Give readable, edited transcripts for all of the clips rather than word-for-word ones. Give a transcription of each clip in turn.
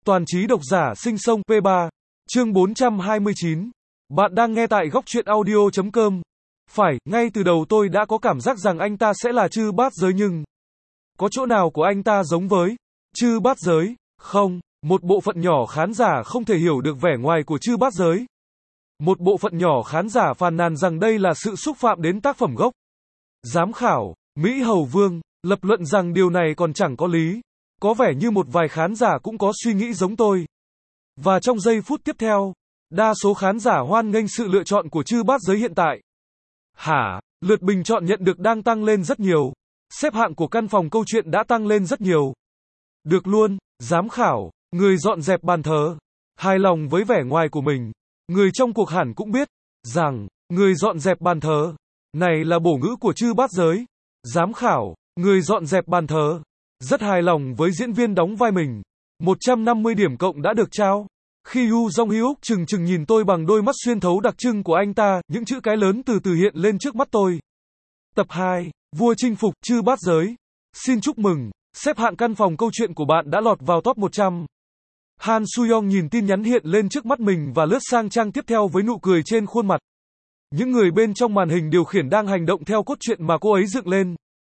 Toàn trí độc giả sinh sông P3, chương 429. Bạn đang nghe tại góc truyện audio.com. Phải, ngay từ đầu tôi đã có cảm giác rằng anh ta sẽ là Chư Bát Giới nhưng có chỗ nào của anh ta giống với Chư Bát Giới? Không, một bộ phận nhỏ khán giả không thể hiểu được vẻ ngoài của Chư Bát Giới. Một bộ phận nhỏ khán giả phàn nàn rằng đây là sự xúc phạm đến tác phẩm gốc. Giám khảo, Mỹ Hầu Vương, lập luận rằng điều này còn chẳng có lý. Có vẻ như một vài khán giả cũng có suy nghĩ giống tôi. Và trong giây phút tiếp theo, đa số khán giả hoan nghênh sự lựa chọn của Chư Bát Giới hiện tại. Lượt bình chọn nhận được đang tăng lên rất nhiều. Xếp hạng của căn phòng câu chuyện đã tăng lên rất nhiều. Được luôn, giám khảo, người dọn dẹp bàn thờ, hài lòng với vẻ ngoài của mình. Người trong cuộc hẳn cũng biết rằng, người dọn dẹp bàn thờ này là bổ ngữ của Chư Bát Giới. Giám khảo, người dọn dẹp bàn thờ, rất hài lòng với diễn viên đóng vai mình. 150 điểm cộng đã được trao. Khi Yoo Jong Hyuk chừng nhìn tôi bằng đôi mắt xuyên thấu đặc trưng của anh ta, những chữ cái lớn từ từ hiện lên trước mắt tôi. Tập 2, Vua chinh phục Chư Bát Giới. Xin chúc mừng, xếp hạng căn phòng câu chuyện của bạn đã lọt vào top 100. Han Soo-young nhìn tin nhắn hiện lên trước mắt mình và lướt sang trang tiếp theo với nụ cười trên khuôn mặt. Những người bên trong màn hình điều khiển đang hành động theo cốt truyện mà cô ấy dựng lên.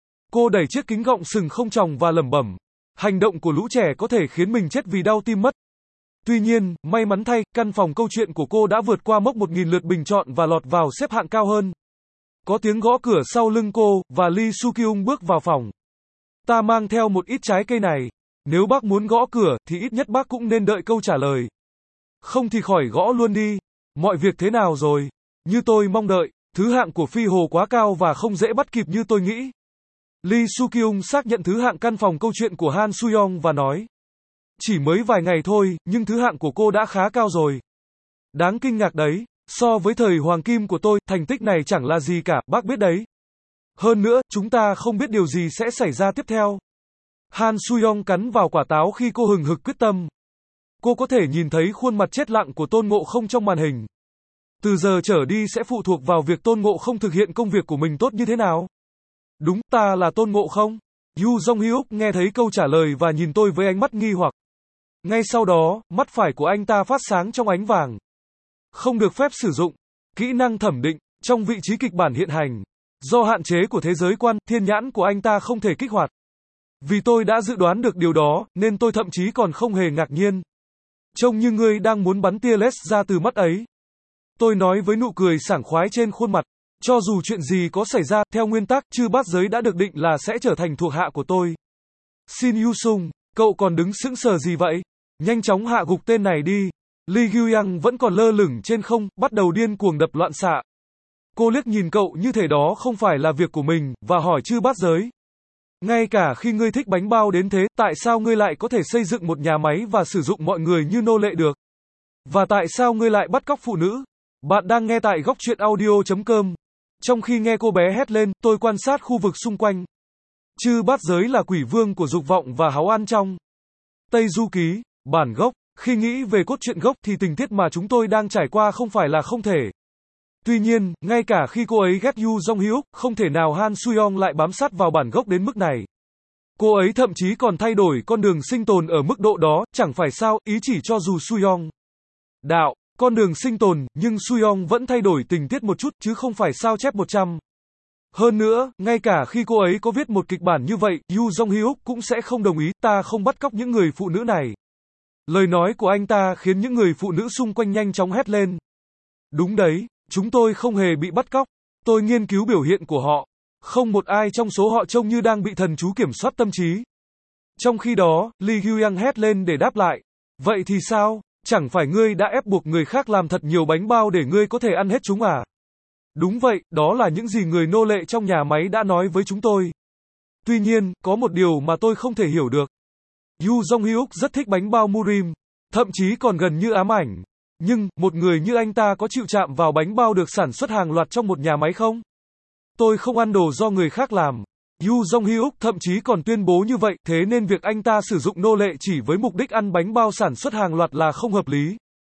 Cô đẩy chiếc kính gọng sừng không tròng và lẩm bẩm. Hành động của lũ trẻ có thể khiến mình chết vì đau tim mất. Tuy nhiên, may mắn thay, căn phòng câu chuyện của cô đã vượt qua mốc 1.000 lượt bình chọn và lọt vào xếp hạng cao hơn. Có tiếng gõ cửa sau lưng cô, và Lee Soo-kyung bước vào phòng. Ta mang theo một ít trái cây này. Nếu bác muốn gõ cửa, thì ít nhất bác cũng nên đợi câu trả lời. Không thì khỏi gõ luôn đi. Mọi việc thế nào rồi? Như tôi mong đợi, thứ hạng của Phi Hồ quá cao và không dễ bắt kịp như tôi nghĩ. Lee Soo-kyung xác nhận thứ hạng căn phòng câu chuyện của Han Soo-young và nói. Chỉ mới vài ngày thôi, nhưng thứ hạng của cô đã khá cao rồi. Đáng kinh ngạc đấy, so với thời hoàng kim của tôi, thành tích này chẳng là gì cả, bác biết đấy. Hơn nữa, chúng ta không biết điều gì sẽ xảy ra tiếp theo. Han Soo-young cắn vào quả táo khi cô hừng hực quyết tâm. Cô có thể nhìn thấy khuôn mặt chết lặng của Tôn Ngộ Không trong màn hình. Từ giờ trở đi sẽ phụ thuộc vào việc Tôn Ngộ Không thực hiện công việc của mình tốt như thế nào. Đúng, ta là Tôn Ngộ Không. Yoo Jong Hyuk nghe thấy câu trả lời và nhìn tôi với ánh mắt nghi hoặc. Ngay sau đó, mắt phải của anh ta phát sáng trong ánh vàng. Không được phép sử dụng kỹ năng thẩm định trong vị trí kịch bản hiện hành. Do hạn chế của thế giới quan, thiên nhãn của anh ta không thể kích hoạt. Vì tôi đã dự đoán được điều đó, nên tôi thậm chí còn không hề ngạc nhiên. Trông như ngươi đang muốn bắn tia laser ra từ mắt ấy. Tôi nói với nụ cười sảng khoái trên khuôn mặt. Cho dù chuyện gì có xảy ra, theo nguyên tắc, Chư Bát Giới đã được định là sẽ trở thành thuộc hạ của tôi. Shin Yu-sung, cậu còn đứng sững sờ gì vậy? Nhanh chóng hạ gục tên này đi. Lee Gyu-yang vẫn còn lơ lửng trên không, bắt đầu điên cuồng đập loạn xạ. Cô liếc nhìn cậu như thể đó không phải là việc của mình, và hỏi Chư Bát Giới. Ngay cả khi ngươi thích bánh bao đến thế, tại sao ngươi lại có thể xây dựng một nhà máy và sử dụng mọi người như nô lệ được? Và tại sao ngươi lại bắt cóc phụ nữ? Bạn đang nghe tại góc truyện audio.com. Trong khi nghe cô bé hét lên, tôi quan sát khu vực xung quanh. Chư Bát Giới là quỷ vương của dục vọng và háu ăn trong Tây Du Ký, bản gốc. Khi nghĩ về cốt truyện gốc thì tình tiết mà chúng tôi đang trải qua không phải là không thể. Tuy nhiên, ngay cả khi cô ấy ghét Yoo Jong Hyuk, không thể nào Han Soo-young lại bám sát vào bản gốc đến mức này. Cô ấy thậm chí còn thay đổi con đường sinh tồn ở mức độ đó, chẳng phải sao, ý chỉ cho dù Soo-young đạo con đường sinh tồn, nhưng Soo-young vẫn thay đổi tình tiết một chút, chứ không phải sao chép 100. Hơn nữa, ngay cả khi cô ấy có viết một kịch bản như vậy, Yoo Jong Hyuk cũng sẽ không đồng ý, ta không bắt cóc những người phụ nữ này. Lời nói của anh ta khiến những người phụ nữ xung quanh nhanh chóng hét lên. Đúng đấy, chúng tôi không hề bị bắt cóc. Tôi nghiên cứu biểu hiện của họ. Không một ai trong số họ trông như đang bị thần chú kiểm soát tâm trí. Trong khi đó, Lee Gyu-yang hét lên để đáp lại. Vậy thì sao? Chẳng phải ngươi đã ép buộc người khác làm thật nhiều bánh bao để ngươi có thể ăn hết chúng à? Đúng vậy, đó là những gì người nô lệ trong nhà máy đã nói với chúng tôi. Tuy nhiên, có một điều mà tôi không thể hiểu được. Yoo Jong Hyuk rất thích bánh bao Murim, thậm chí còn gần như ám ảnh. Nhưng, một người như anh ta có chịu chạm vào bánh bao được sản xuất hàng loạt trong một nhà máy không? Tôi không ăn đồ do người khác làm. Yoo Jong Hyuk thậm chí còn tuyên bố như vậy, thế nên việc anh ta sử dụng nô lệ chỉ với mục đích ăn bánh bao sản xuất hàng loạt là không hợp lý.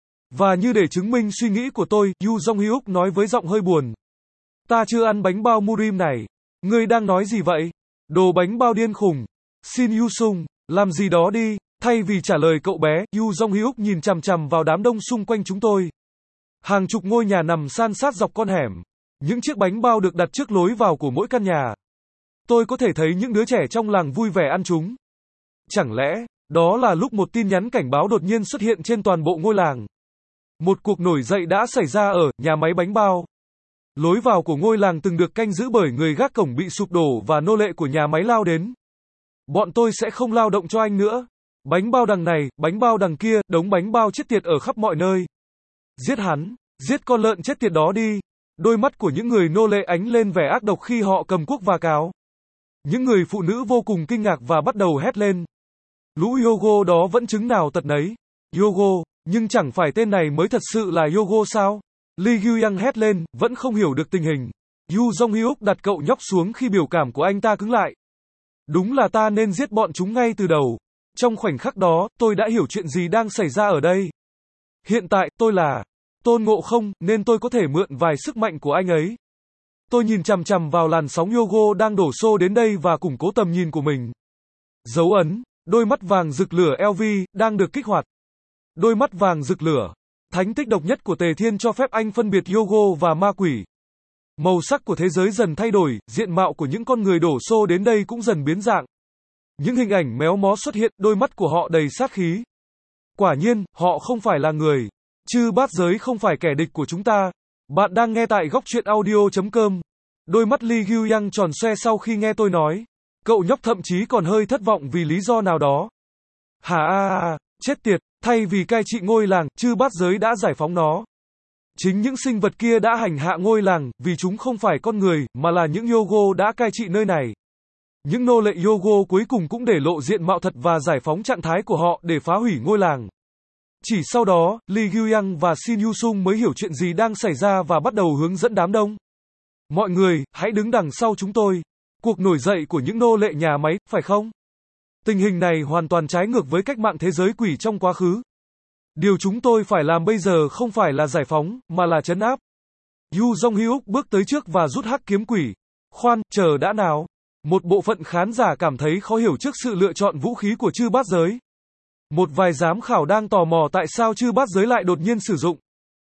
Và như để chứng minh suy nghĩ của tôi, Yoo Jong Hyuk nói với giọng hơi buồn. Ta chưa ăn bánh bao Murim này. Ngươi đang nói gì vậy? Đồ bánh bao điên khùng. Shin Yu-sung, làm gì đó đi. Thay vì trả lời cậu bé, Yu Jong-hyuk nhìn chằm chằm vào đám đông xung quanh chúng tôi. Hàng chục ngôi nhà nằm san sát dọc con hẻm. Những chiếc bánh bao được đặt trước lối vào của mỗi căn nhà. Tôi có thể thấy những đứa trẻ trong làng vui vẻ ăn chúng. Chẳng lẽ, đó là lúc một tin nhắn cảnh báo đột nhiên xuất hiện trên toàn bộ ngôi làng? Một cuộc nổi dậy đã xảy ra ở nhà máy bánh bao. Lối vào của ngôi làng từng được canh giữ bởi người gác cổng bị sụp đổ và nô lệ của nhà máy lao đến. Bọn tôi sẽ không lao động cho anh nữa. Bánh bao đằng này, bánh bao đằng kia, đống bánh bao chết tiệt ở khắp mọi nơi. Giết hắn, giết con lợn chết tiệt đó đi. Đôi mắt của những người nô lệ ánh lên vẻ ác độc khi họ cầm cuốc và cào. Những người phụ nữ vô cùng kinh ngạc và bắt đầu hét lên. Lũ Yogo đó vẫn chứng nào tật nấy. Yogo, nhưng chẳng phải tên này mới thật sự là Yogo sao? Lee Gyuyang hét lên, vẫn không hiểu được tình hình. Yu Jong-hyuk đặt cậu nhóc xuống khi biểu cảm của anh ta cứng lại. Đúng là ta nên giết bọn chúng ngay từ đầu. Trong khoảnh khắc đó, tôi đã hiểu chuyện gì đang xảy ra ở đây. Hiện tại, tôi là Tôn Ngộ Không, nên tôi có thể mượn vài sức mạnh của anh ấy. Tôi nhìn chằm chằm vào làn sóng Yogo đang đổ xô đến đây và củng cố tầm nhìn của mình. Dấu ấn, đôi mắt vàng rực lửa LV, đang được kích hoạt. Đôi mắt vàng rực lửa. Thánh tích độc nhất của Tề Thiên cho phép anh phân biệt Yogo và ma quỷ. Màu sắc của thế giới dần thay đổi, diện mạo của những con người đổ xô đến đây cũng dần biến dạng. Những hình ảnh méo mó xuất hiện, đôi mắt của họ đầy sát khí. Quả nhiên, họ không phải là người. Chư bát giới không phải kẻ địch của chúng ta. Bạn đang nghe tại góc truyện audio.com. Đôi mắt Lee Gyuyang tròn xoe sau khi nghe tôi nói. Cậu nhóc thậm chí còn hơi thất vọng vì lý do nào đó. Chết tiệt, thay vì cai trị ngôi làng, chư bát giới đã giải phóng nó. Chính những sinh vật kia đã hành hạ ngôi làng, vì chúng không phải con người, mà là những Yogo đã cai trị nơi này. Những nô lệ Yogo cuối cùng cũng để lộ diện mạo thật và giải phóng trạng thái của họ để phá hủy ngôi làng. Chỉ sau đó, Lee Gyuyang và Shin Yu-sung mới hiểu chuyện gì đang xảy ra và bắt đầu hướng dẫn đám đông. Mọi người, hãy đứng đằng sau chúng tôi. Cuộc nổi dậy của những nô lệ nhà máy, phải không? Tình hình này hoàn toàn trái ngược với cách mạng thế giới quỷ trong quá khứ. Điều chúng tôi phải làm bây giờ không phải là giải phóng, mà là trấn áp. Yu Jong-hyuk bước tới trước và rút hắc kiếm quỷ. Khoan, chờ đã nào. Một bộ phận khán giả cảm thấy khó hiểu trước sự lựa chọn vũ khí của chư bát giới. Một vài giám khảo đang tò mò tại sao chư bát giới lại đột nhiên sử dụng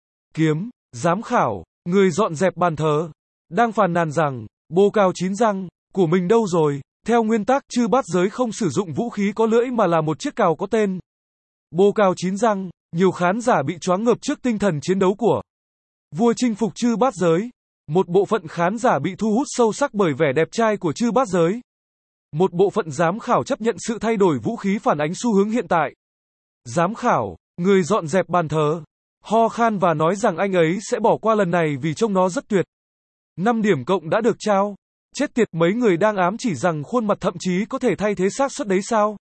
kiếm. Giám khảo, người dọn dẹp bàn thờ, đang phàn nàn rằng, bồ cào chín răng của mình đâu rồi? Theo nguyên tắc, chư bát giới không sử dụng vũ khí có lưỡi mà là một chiếc cào có tên bồ cào chín răng. Nhiều khán giả bị choáng ngợp trước tinh thần chiến đấu của vua chinh phục chư bát giới. Một bộ phận khán giả bị thu hút sâu sắc bởi vẻ đẹp trai của chư bát giới. Một bộ phận giám khảo chấp nhận sự thay đổi vũ khí phản ánh xu hướng hiện tại. Giám khảo, người dọn dẹp bàn thờ, ho khan và nói rằng anh ấy sẽ bỏ qua lần này vì trông nó rất tuyệt. 5 điểm cộng đã được trao. Chết tiệt, mấy người đang ám chỉ rằng khuôn mặt thậm chí có thể thay thế xác suất đấy sao?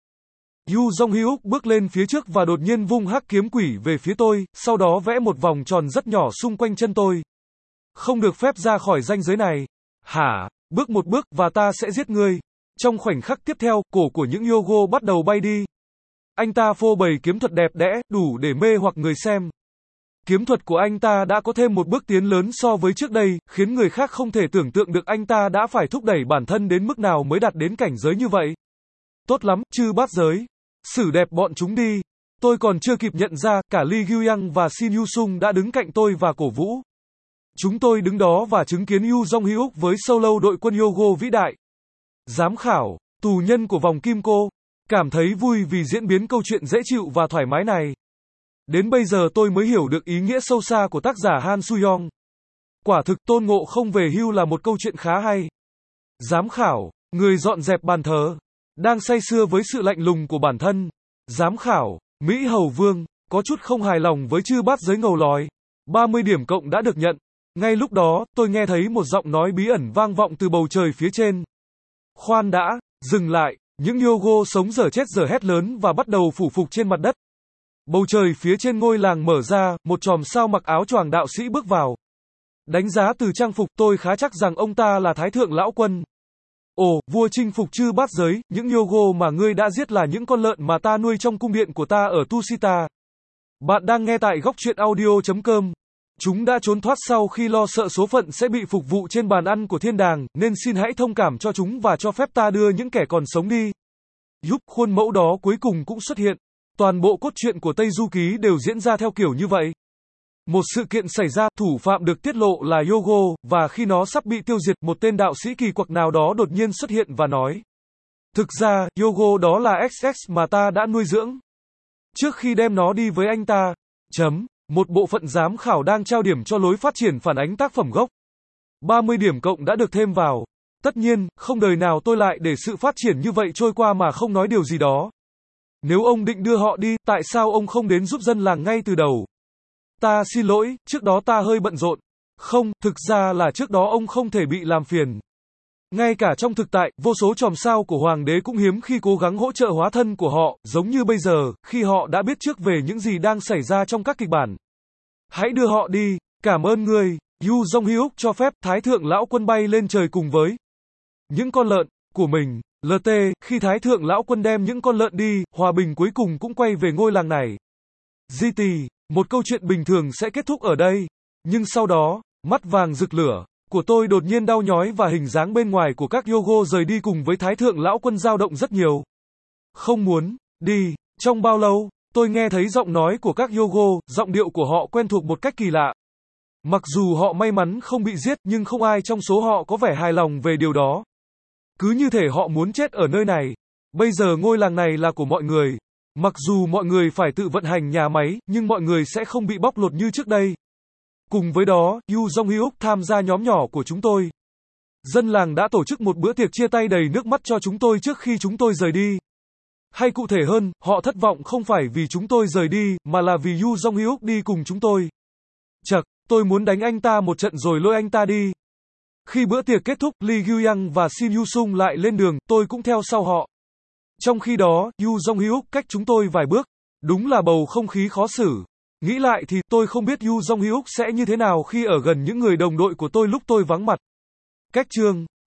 Yu Jong-hyuk bước lên phía trước và đột nhiên vung hắc kiếm quỷ về phía tôi, sau đó vẽ một vòng tròn rất nhỏ xung quanh chân tôi. Không được phép ra khỏi ranh giới này. Hả? Bước một bước và ta sẽ giết ngươi. Trong khoảnh khắc tiếp theo, cổ của những Yogo bắt đầu bay đi. Anh ta phô bày kiếm thuật đẹp đẽ, đủ để mê hoặc người xem. Kiếm thuật của anh ta đã có thêm một bước tiến lớn so với trước đây, khiến người khác không thể tưởng tượng được anh ta đã phải thúc đẩy bản thân đến mức nào mới đạt đến cảnh giới như vậy. Tốt lắm, chư bát giới. Xử đẹp bọn chúng đi. Tôi còn chưa kịp nhận ra, cả Lee Gyuyang và Shin Yu-sung đã đứng cạnh tôi và cổ vũ. Chúng tôi đứng đó và chứng kiến Yu Jong-hyuk với solo đội quân Yogo vĩ đại. Giám khảo, tù nhân của vòng kim cô, cảm thấy vui vì diễn biến câu chuyện dễ chịu và thoải mái này. Đến bây giờ tôi mới hiểu được ý nghĩa sâu xa của tác giả Han Soo-young. Quả thực Tôn Ngộ Không về hưu là một câu chuyện khá hay. Giám khảo, người dọn dẹp bàn thờ, đang say sưa với sự lạnh lùng của bản thân. Giám khảo, Mỹ Hầu Vương, có chút không hài lòng với chư bát giới ngầu lòi. 30 điểm cộng đã được nhận. Ngay lúc đó, tôi nghe thấy một giọng nói bí ẩn vang vọng từ bầu trời phía trên. Khoan đã, dừng lại, những Yogo sống dở chết dở hét lớn và bắt đầu phủ phục trên mặt đất. Bầu trời phía trên ngôi làng mở ra, một chòm sao mặc áo choàng đạo sĩ bước vào. Đánh giá từ trang phục, tôi khá chắc rằng ông ta là Thái Thượng Lão Quân. Ồ, vua chinh phục chư bát giới, những Yogo mà ngươi đã giết là những con lợn mà ta nuôi trong cung điện của ta ở Tushita. Bạn đang nghe tại góc truyện audio.com. Chúng đã trốn thoát sau khi lo sợ số phận sẽ bị phục vụ trên bàn ăn của thiên đàng, nên xin hãy thông cảm cho chúng và cho phép ta đưa những kẻ còn sống đi. Giúp khuôn mẫu đó cuối cùng cũng xuất hiện. Toàn bộ cốt truyện của Tây Du Ký đều diễn ra theo kiểu như vậy. Một sự kiện xảy ra, thủ phạm được tiết lộ là Yogo, và khi nó sắp bị tiêu diệt, một tên đạo sĩ kỳ quặc nào đó đột nhiên xuất hiện và nói: thực ra, Yogo đó là XX mà ta đã nuôi dưỡng. Trước khi đem nó đi với anh ta. Một bộ phận giám khảo đang trao điểm cho lối phát triển phản ánh tác phẩm gốc. 30 điểm cộng đã được thêm vào. Tất nhiên, không đời nào tôi lại để sự phát triển như vậy trôi qua mà không nói điều gì đó. Nếu ông định đưa họ đi, tại sao ông không đến giúp dân làng ngay từ đầu? Ta xin lỗi, trước đó ta hơi bận rộn. Không, thực ra là trước đó ông không thể bị làm phiền. Ngay cả trong thực tại, vô số chòm sao của hoàng đế cũng hiếm khi cố gắng hỗ trợ hóa thân của họ, giống như bây giờ, khi họ đã biết trước về những gì đang xảy ra trong các kịch bản. Hãy đưa họ đi, cảm ơn ngươi. Yu Jong-hyuk cho phép Thái thượng lão quân bay lên trời cùng với những con lợn của mình. LT, khi Thái thượng lão quân đem những con lợn đi, hòa bình cuối cùng cũng quay về ngôi làng này. GT, một câu chuyện bình thường sẽ kết thúc ở đây. Nhưng sau đó, mắt vàng rực lửa của tôi đột nhiên đau nhói và hình dáng bên ngoài của các Yogo rời đi cùng với Thái thượng lão quân dao động rất nhiều. Không muốn đi. Trong bao lâu, tôi nghe thấy giọng nói của các Yogo, giọng điệu của họ quen thuộc một cách kỳ lạ. Mặc dù họ may mắn không bị giết, nhưng không ai trong số họ có vẻ hài lòng về điều đó. Cứ như thể họ muốn chết ở nơi này. Bây giờ ngôi làng này là của mọi người. Mặc dù mọi người phải tự vận hành nhà máy, nhưng mọi người sẽ không bị bóc lột như trước đây. Cùng với đó, Yu Jong-hyuk tham gia nhóm nhỏ của chúng tôi. Dân làng đã tổ chức một bữa tiệc chia tay đầy nước mắt cho chúng tôi trước khi chúng tôi rời đi. Hay cụ thể hơn, họ thất vọng không phải vì chúng tôi rời đi, mà là vì Yu Jong-hyuk đi cùng chúng tôi. Chậc, tôi muốn đánh anh ta một trận rồi lôi anh ta đi. Khi bữa tiệc kết thúc, Lee Gyu-young và Shin Yu-sung lại lên đường, tôi cũng theo sau họ. Trong khi đó, Yu Jong-hyuk cách chúng tôi vài bước. Đúng là bầu không khí khó xử. Nghĩ lại thì, tôi không biết Yu Jong-hyuk sẽ như thế nào khi ở gần những người đồng đội của tôi lúc tôi vắng mặt. Cách chương